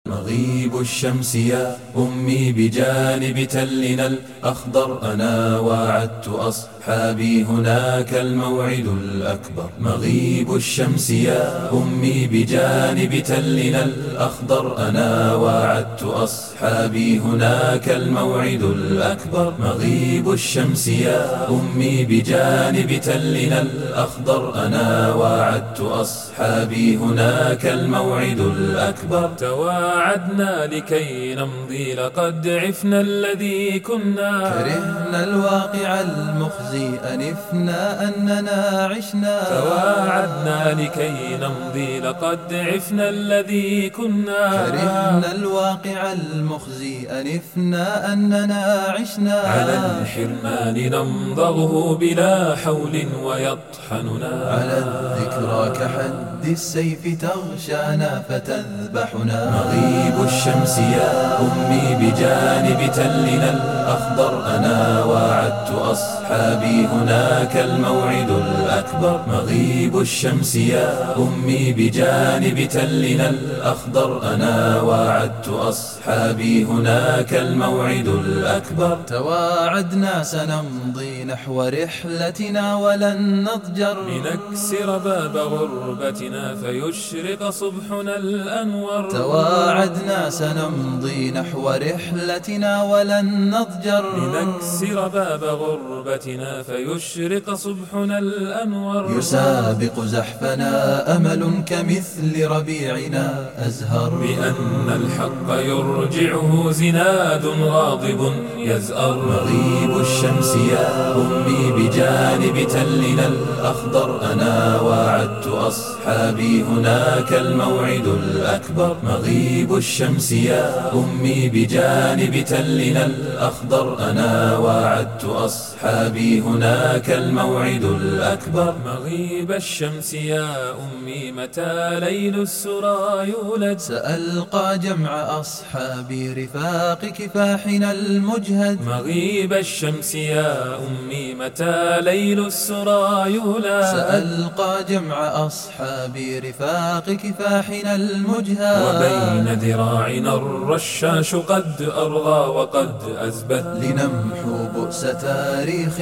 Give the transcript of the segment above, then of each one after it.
مغيب الشمس يا أمي بجانب تلنا الأخضر، أنا واعدت أصحابي هناك الموعد الأكبر. مغيب الشمس يا أمي بجانب تلنا الأخضر، أنا واعدت أصحابي هناك الموعد الأكبر. مغيب الشمس يا أمي بجانب تلنا الأخضر، أنا واعدت أصحابي هناك الموعد الأكبر. تواعدنا لكي نمضي لقد عفنا الذي كنا، كرهنا الواقع المخزي أنفنا أننا عشنا. تواعدنا لكي نمضي لقد عفنا الذي كنا، كرهنا الواقع المخزي أنفنا أننا عشنا. على الحرمان نمضغه بلا حول ويطحننا، على الذكرى كحد السيف تغشانا فتذبحنا. مغيب الشمس يا أمي بجانب تلنا الأخضر، أنا واعدت أصحابي هناك الموعد الأكبر. مغيب الشمس يا أمي بجانب تلنا الأخضر، أنا واعدت أصحابي هناك الموعد الأكبر. تواعدنا سنمضي نحو رحلتنا ولن نضجر، لنكسر باب غربتنا فيشرق صبحنا الأنور. تواعدنا سنمضي نحو رحلتنا ولن نضجر، لنكسر باب غربتنا فيشرق صبحنا الأنور. يسابق زحفنا أمل كمثل ربيعنا أزهر، بأن الحق يرجعه زناد غاضب يزأر. مغيب الشمس يا أمي بجانب تلنا الأخضر، أنا واعدت أصحابي هناك الموعد الأكبر. مغيب الشمس يا أمي بجانب تلنا الأخضر، أنا واعدت أصحابي هناك الموعد الأكبر. مغيب الشمس يا أمي متى ليل السرى يولد، سألقى جمع أصحابي رفاق كفاحنا المجهد. مغيب الشمس يا أمي متى ليل السرى يولد، سألقى جمع أصحابي رفاق كفاحنا المجهد. وبين ذراعنا الرشاش قد أرغى وقد أزبد، لنمحو بؤس تاريخ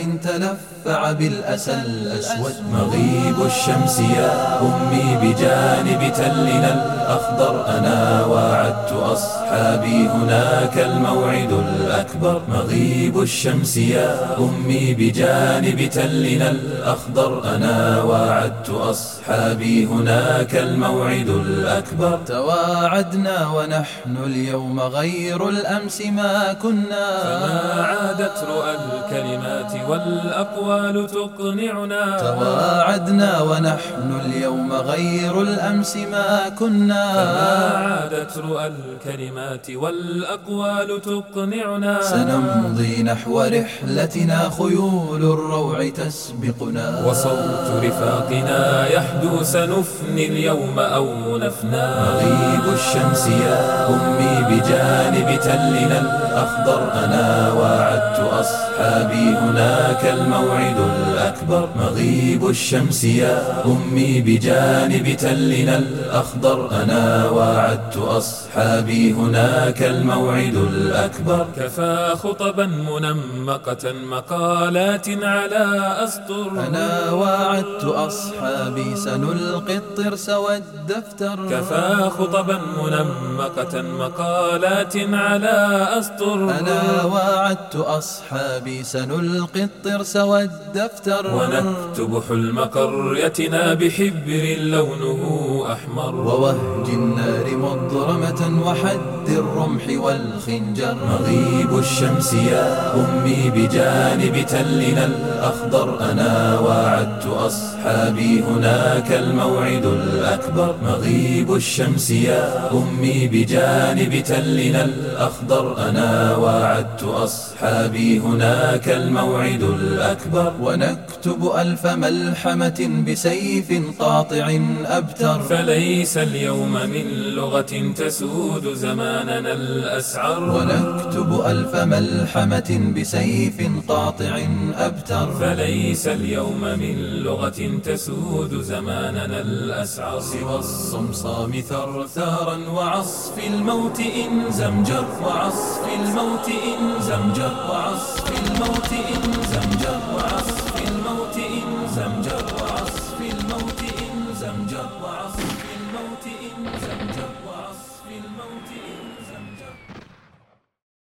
تلفع بالأسى الأسود. مغيب الشمس يا أمي بجانب تلنا الأخضر، أنا واعدت أصحابي هناك الموعد الأكبر. مغيب الشمس يا أمي بجانب تلنا الأخضر، أنا واعدت أصحابي هناك الموعد الأكبر. تواعدنا ونحن اليوم غير الأمس ما كنا، فما عادت رؤى الكلمات والأقوال تقنعنا. تواعدنا ونحن اليوم غير الأمس ما كنا، فما عادت رؤى الكلمات والأقوال تقنعنا. سنمضي نحو رحلتنا خيول الروع تسبقنا، وصوت رفاقنا يحدو سنفني اليوم أو نفنى. مغيب الشمس يا أمي بجانب تلنا الأخضر، أنا واعدت أصحابي هناك الموعد الأكبر. مغيب الشمس يا أمي بجانب تلنا الأخضر، أنا واعدت أصحابي هناك الموعد الأكبر. كفى خطبا منمقة مقالات على أسطر، أنا واعدت أصحابي سنلقي الطرس والدفتر. كفى خطبا منمقة مقالات على أسطر، أنا واعدت أصحابي سنلقي الطرس والدفتر. ونكتب حلم قريتنا بحبر لونه أحمر، ووهج النار مضرمة وحد الرمح والخنجر. مغيب الشمس يا أمي بجانب تلنا الأخضر، أنا واعدت أصحابي هناك الموعد الأكبر. مغيب الشمس يا أمي بجانب تلنا الأخضر، أنا واعدت أصحابي هناك ذاك الموعد الأكبر. ونكتب ألف ملحمة بسيف قاطع أبتر. فليس اليوم من لغة تسود زماننا الأسعر. ونكتب ألف ملحمة بسيف قاطع أبتر. فليس اليوم من لغة تسود زماننا الأسعر. سوى الصمصام ثرثارا وعصف الموت إن زمجر. وعصف الموت إن زمجر. وعصف الموت إن زمجر. وعصف الموت إن زمجر. وعصف الموت إن زمجر. وعصف الموت إن زمجر. وعصف الموت إن زمجر.